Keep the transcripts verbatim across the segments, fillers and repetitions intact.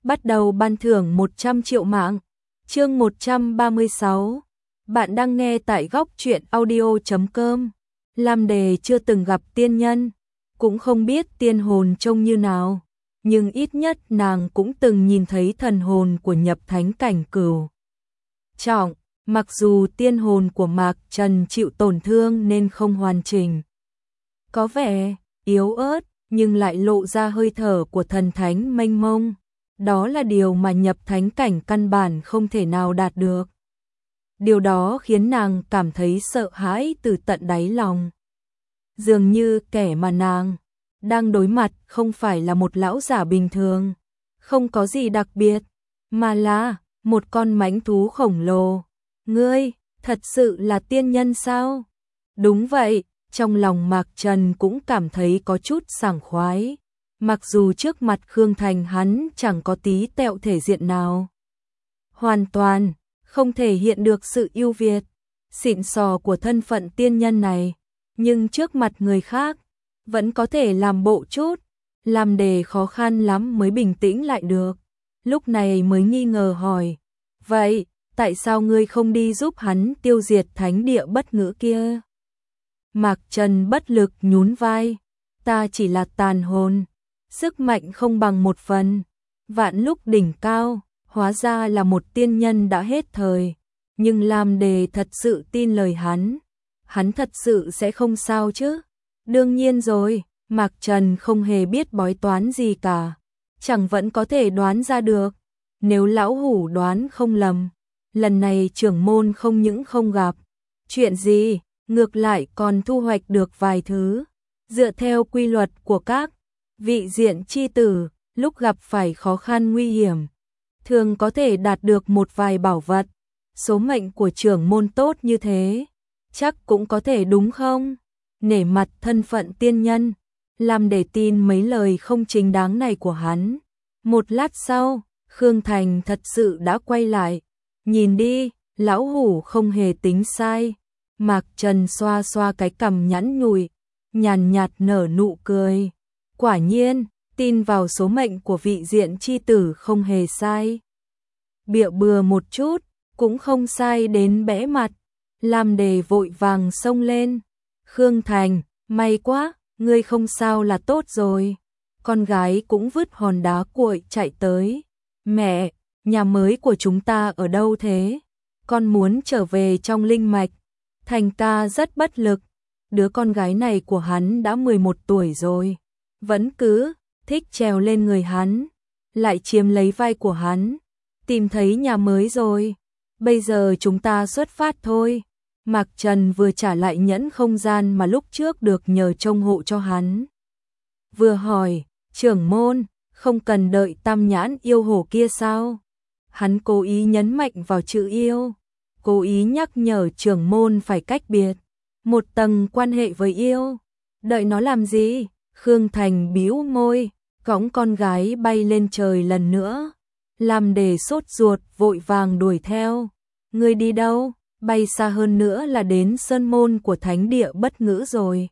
bắt đầu ban thưởng một trăm triệu mạng. Chương một trăm ba mươi sáu. Bạn đang nghe tại góc truyện audio chấm com. Lam Đề chưa từng gặp tiên nhân, cũng không biết tiên hồn trông như nào, nhưng ít nhất nàng cũng từng nhìn thấy thần hồn của nhập thánh cảnh cửu trọng, mặc dù tiên hồn của Mạc Trần chịu tổn thương nên không hoàn chỉnh, có vẻ yếu ớt, nhưng lại lộ ra hơi thở của thần thánh mênh mông. Đó là điều mà nhập thánh cảnh căn bản không thể nào đạt được. Điều đó khiến nàng cảm thấy sợ hãi từ tận đáy lòng. Dường như kẻ mà nàng đang đối mặt không phải là một lão giả bình thường, không có gì đặc biệt, mà là một con mãnh thú khổng lồ. Ngươi, thật sự là tiên nhân sao? Đúng vậy, trong lòng Mạc Trần cũng cảm thấy có chút sảng khoái. Mặc dù trước mặt Khương Thành hắn chẳng có tí tẹo thể diện nào, hoàn toàn không thể hiện được sự ưu việt, xịn sò của thân phận tiên nhân này, nhưng trước mặt người khác vẫn có thể làm bộ chút, làm đề khó khăn lắm mới bình tĩnh lại được. Lúc này mới nghi ngờ hỏi, vậy tại sao ngươi không đi giúp hắn tiêu diệt thánh địa bất ngữ kia? Mạc Trần bất lực nhún vai, ta chỉ là tàn hồn, sức mạnh không bằng một phần, vạn lúc đỉnh cao, hóa ra là một tiên nhân đã hết thời. Nhưng Lam Đề thật sự tin lời hắn, hắn thật sự sẽ không sao chứ? Đương nhiên rồi, Mạc Trần không hề biết bói toán gì cả, chẳng vẫn có thể đoán ra được. Nếu lão hủ đoán không lầm, lần này trưởng môn không những không gặp chuyện gì, ngược lại còn thu hoạch được vài thứ. Dựa theo quy luật của các vị diện chi tử, lúc gặp phải khó khăn nguy hiểm, thường có thể đạt được một vài bảo vật. Số mệnh của trưởng môn tốt như thế, chắc cũng có thể đúng không? Nể mặt thân phận tiên nhân, làm để tin mấy lời không chính đáng này của hắn. Một lát sau, Khương Thành thật sự đã quay lại. Nhìn đi, lão hủ không hề tính sai. Mạc Trần xoa xoa cái cằm nhẵn nhụi, nhàn nhạt nở nụ cười. Quả nhiên, tin vào số mệnh của vị diện chi tử không hề sai. Bịa bừa một chút, cũng không sai đến bẽ mặt. Lam Đề vội vàng xông lên. Khương Thành, may quá, ngươi không sao là tốt rồi. Con gái cũng vứt hòn đá cuội chạy tới. Mẹ, nhà mới của chúng ta ở đâu thế? Con muốn trở về trong linh mạch. Thành ca rất bất lực. Đứa con gái này của hắn đã mười một tuổi rồi, vẫn cứ thích trèo lên người hắn, lại chiếm lấy vai của hắn. Tìm thấy nhà mới rồi, bây giờ chúng ta xuất phát thôi. Mạc Trần vừa trả lại nhẫn không gian mà lúc trước được nhờ trông hộ cho hắn, vừa hỏi, trưởng môn, không cần đợi tam nhãn yêu hồ kia sao? Hắn cố ý nhấn mạnh vào chữ yêu, cố ý nhắc nhở trưởng môn phải cách biệt một tầng quan hệ với yêu. Đợi nó làm gì? Khương Thành bĩu môi, cõng con gái bay lên trời lần nữa. Làm để sốt ruột vội vàng đuổi theo. Ngươi đi đâu? Bay xa hơn nữa là đến sơn môn của thánh địa bất ngữ rồi.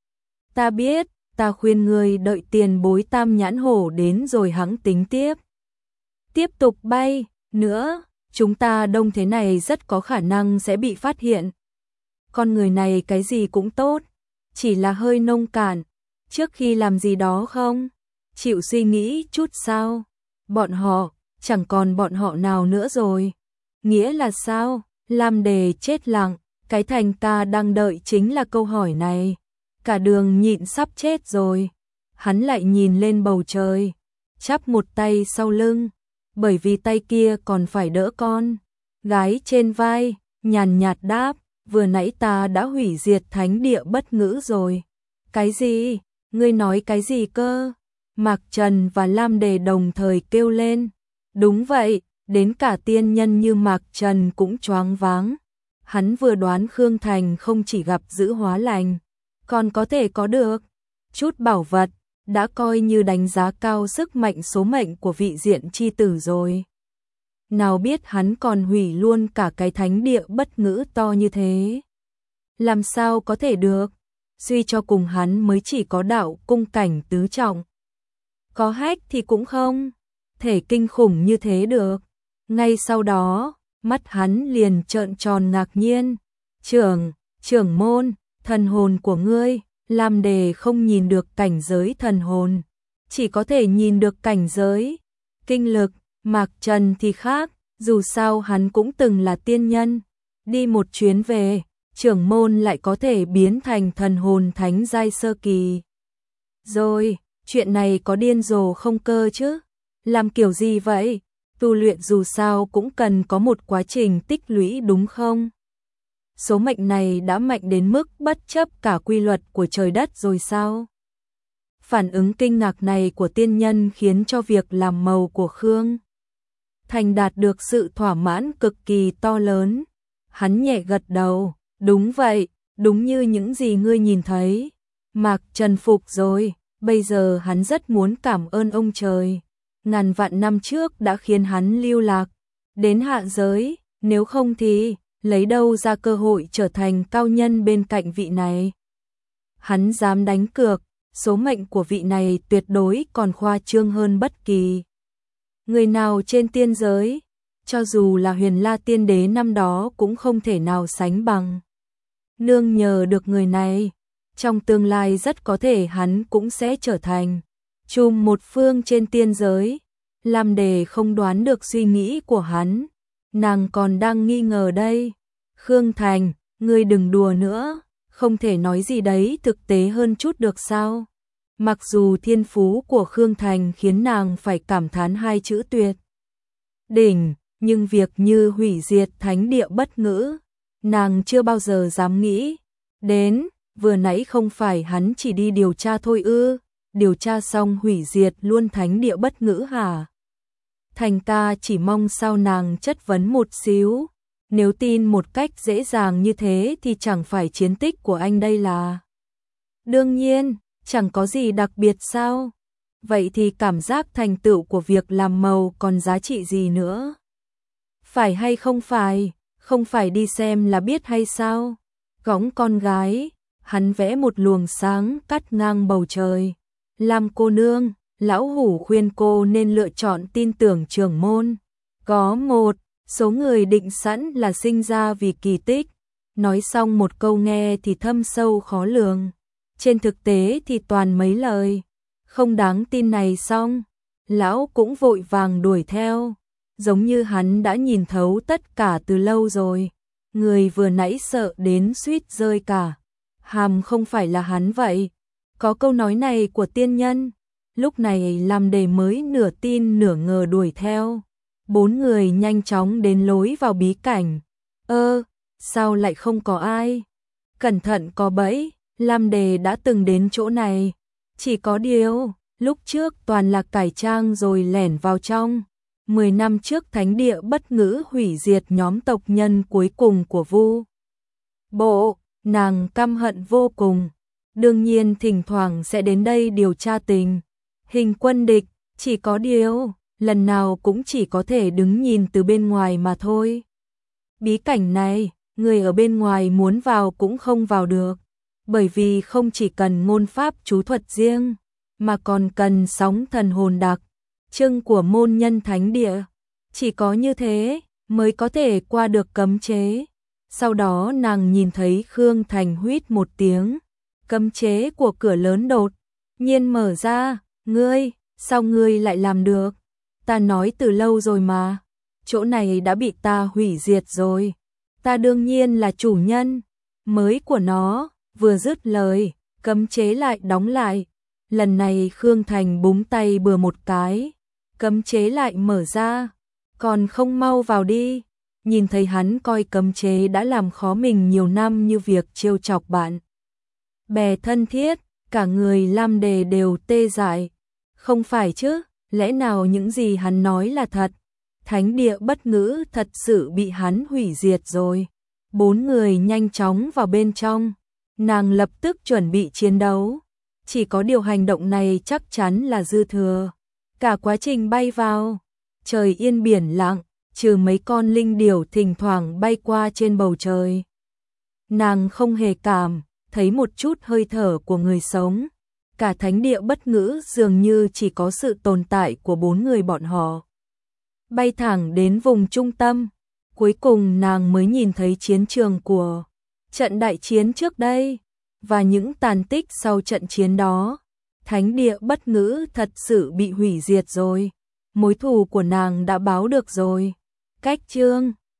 Ta biết, ta khuyên ngươi đợi tiền bối tam nhãn hổ đến rồi hẵng tính tiếp. Tiếp tục bay nữa, chúng ta đông thế này rất có khả năng sẽ bị phát hiện. Con người này cái gì cũng tốt, chỉ là hơi nông cạn. Trước khi làm gì đó không chịu suy nghĩ chút sao? Bọn họ, chẳng còn bọn họ nào nữa rồi. Nghĩa là sao? Lam Đề chết lặng, cái Thành ca đang đợi chính là câu hỏi này. Cả đường nhịn sắp chết rồi. Hắn lại nhìn lên bầu trời, chắp một tay sau lưng, bởi vì tay kia còn phải đỡ con gái trên vai, nhàn nhạt đáp, vừa nãy ta đã hủy diệt thánh địa bất ngữ rồi. Cái gì? Ngươi nói cái gì cơ? Mạc Trần và Lam Đề đồng thời kêu lên. Đúng vậy, đến cả tiên nhân như Mạc Trần cũng choáng váng. Hắn vừa đoán Khương Thành không chỉ gặp giữ hóa lành, còn có thể có được chút bảo vật, đã coi như đánh giá cao sức mạnh số mệnh của vị diện chi tử rồi. Nào biết hắn còn hủy luôn cả cái thánh địa bất ngữ to như thế. Làm sao có thể được? Suy cho cùng hắn mới chỉ có đạo cung cảnh tứ trọng. Có hách thì cũng không thể kinh khủng như thế được. Ngay sau đó, mắt hắn liền trợn tròn ngạc nhiên. Trưởng, trưởng môn, thần hồn của ngươi, Lam Đề không nhìn được cảnh giới thần hồn, chỉ có thể nhìn được cảnh giới kinh lực. Mạc Trần thì khác, dù sao hắn cũng từng là tiên nhân, đi một chuyến về, trưởng môn lại có thể biến thành thần hồn thánh giai sơ kỳ. Rồi, chuyện này có điên rồ không cơ chứ? Làm kiểu gì vậy? Tu luyện dù sao cũng cần có một quá trình tích lũy đúng không? Số mệnh này đã mạnh đến mức bất chấp cả quy luật của trời đất rồi sao? Phản ứng kinh ngạc này của tiên nhân khiến cho việc làm màu của Khương Thành đạt được sự thỏa mãn cực kỳ to lớn. Hắn nhẹ gật đầu, đúng vậy, đúng như những gì ngươi nhìn thấy. Mạc Trần phục rồi, bây giờ hắn rất muốn cảm ơn ông trời. Ngàn vạn năm trước đã khiến hắn lưu lạc đến hạ giới, nếu không thì lấy đâu ra cơ hội trở thành cao nhân bên cạnh vị này. Hắn dám đánh cược, số mệnh của vị này tuyệt đối còn khoa trương hơn bất kỳ người nào trên tiên giới, cho dù là Huyền La tiên đế năm đó cũng không thể nào sánh bằng. Nương nhờ được người này, trong tương lai rất có thể hắn cũng sẽ trở thành trùm một phương trên tiên giới. Lam Đề không đoán được suy nghĩ của hắn, nàng còn đang nghi ngờ đây. Khương Thành, ngươi đừng đùa nữa, không thể nói gì đấy thực tế hơn chút được sao? Mặc dù thiên phú của Khương Thành khiến nàng phải cảm thán hai chữ tuyệt đỉnh, nhưng việc như hủy diệt thánh địa bất ngữ, nàng chưa bao giờ dám nghĩ đến. Vừa nãy không phải hắn chỉ đi điều tra thôi ư? Điều tra xong hủy diệt luôn thánh địa bất ngữ hả? Thành ca chỉ mong sao nàng chất vấn một xíu. Nếu tin một cách dễ dàng như thế thì chẳng phải chiến tích của anh đây là? Đương nhiên, chẳng có gì đặc biệt sao? Vậy thì cảm giác thành tựu của việc làm màu còn giá trị gì nữa? Phải hay không phải? Không phải đi xem là biết hay sao? Gõng con gái, hắn vẽ một luồng sáng cắt ngang bầu trời. Làm cô nương, lão hủ khuyên cô nên lựa chọn tin tưởng trưởng môn. Có một số người định sẵn là sinh ra vì kỳ tích. Nói xong một câu nghe thì thâm sâu khó lường, trên thực tế thì toàn mấy lời không đáng tin này. Xong, lão cũng vội vàng đuổi theo, giống như hắn đã nhìn thấu tất cả từ lâu rồi. Người vừa nãy sợ đến suýt rơi cả hàm không phải là hắn vậy. Có câu nói này của tiên nhân, lúc này Lam Đề mới nửa tin nửa ngờ đuổi theo. Bốn người nhanh chóng đến lối vào bí cảnh. Ơ, sao lại không có ai? Cẩn thận có bẫy, Lam Đề đã từng đến chỗ này. Chỉ có điều, lúc trước toàn là cải trang rồi lẻn vào trong. Mười năm trước thánh địa bất ngữ hủy diệt nhóm tộc nhân cuối cùng của Vu Bộ, nàng căm hận vô cùng. Đương nhiên thỉnh thoảng sẽ đến đây điều tra tình hình quân địch, chỉ có điều, lần nào cũng chỉ có thể đứng nhìn từ bên ngoài mà thôi. Bí cảnh này, người ở bên ngoài muốn vào cũng không vào được, bởi vì không chỉ cần ngôn pháp chú thuật riêng, mà còn cần sóng thần hồn đặc trưng của môn nhân thánh địa. Chỉ có như thế mới có thể qua được cấm chế. Sau đó nàng nhìn thấy Khương Thành huýt một tiếng, cấm chế của cửa lớn đột nhiên mở ra. Ngươi, sao ngươi lại làm được? Ta nói từ lâu rồi mà, chỗ này đã bị ta hủy diệt rồi. Ta đương nhiên là chủ nhân mới của nó. Vừa dứt lời, cấm chế lại đóng lại. Lần này Khương Thành búng tay bừa một cái, cấm chế lại mở ra. Còn không mau vào đi. Nhìn thấy hắn coi cấm chế đã làm khó mình nhiều năm như việc trêu chọc bạn bè thân thiết, cả người Lam Đề đều tê dại. Không phải chứ, lẽ nào những gì hắn nói là thật? Thánh địa bất ngữ thật sự bị hắn hủy diệt rồi. Bốn người nhanh chóng vào bên trong. Nàng lập tức chuẩn bị chiến đấu. Chỉ có điều hành động này chắc chắn là dư thừa. Cả quá trình bay vào, trời yên biển lặng, trừ mấy con linh điểu thỉnh thoảng bay qua trên bầu trời. Nàng không hề cảm thấy một chút hơi thở của người sống. cả thánh địa bất ngữ dường như chỉ có sự tồn tại của bốn người bọn họ. Bay thẳng đến vùng trung tâm, cuối cùng nàng mới nhìn thấy chiến trường của trận đại chiến trước đây, và những tàn tích sau trận chiến đó. Thánh địa bất ngữ thật sự bị hủy diệt rồi, mối thù của nàng đã báo được rồi. Cách chương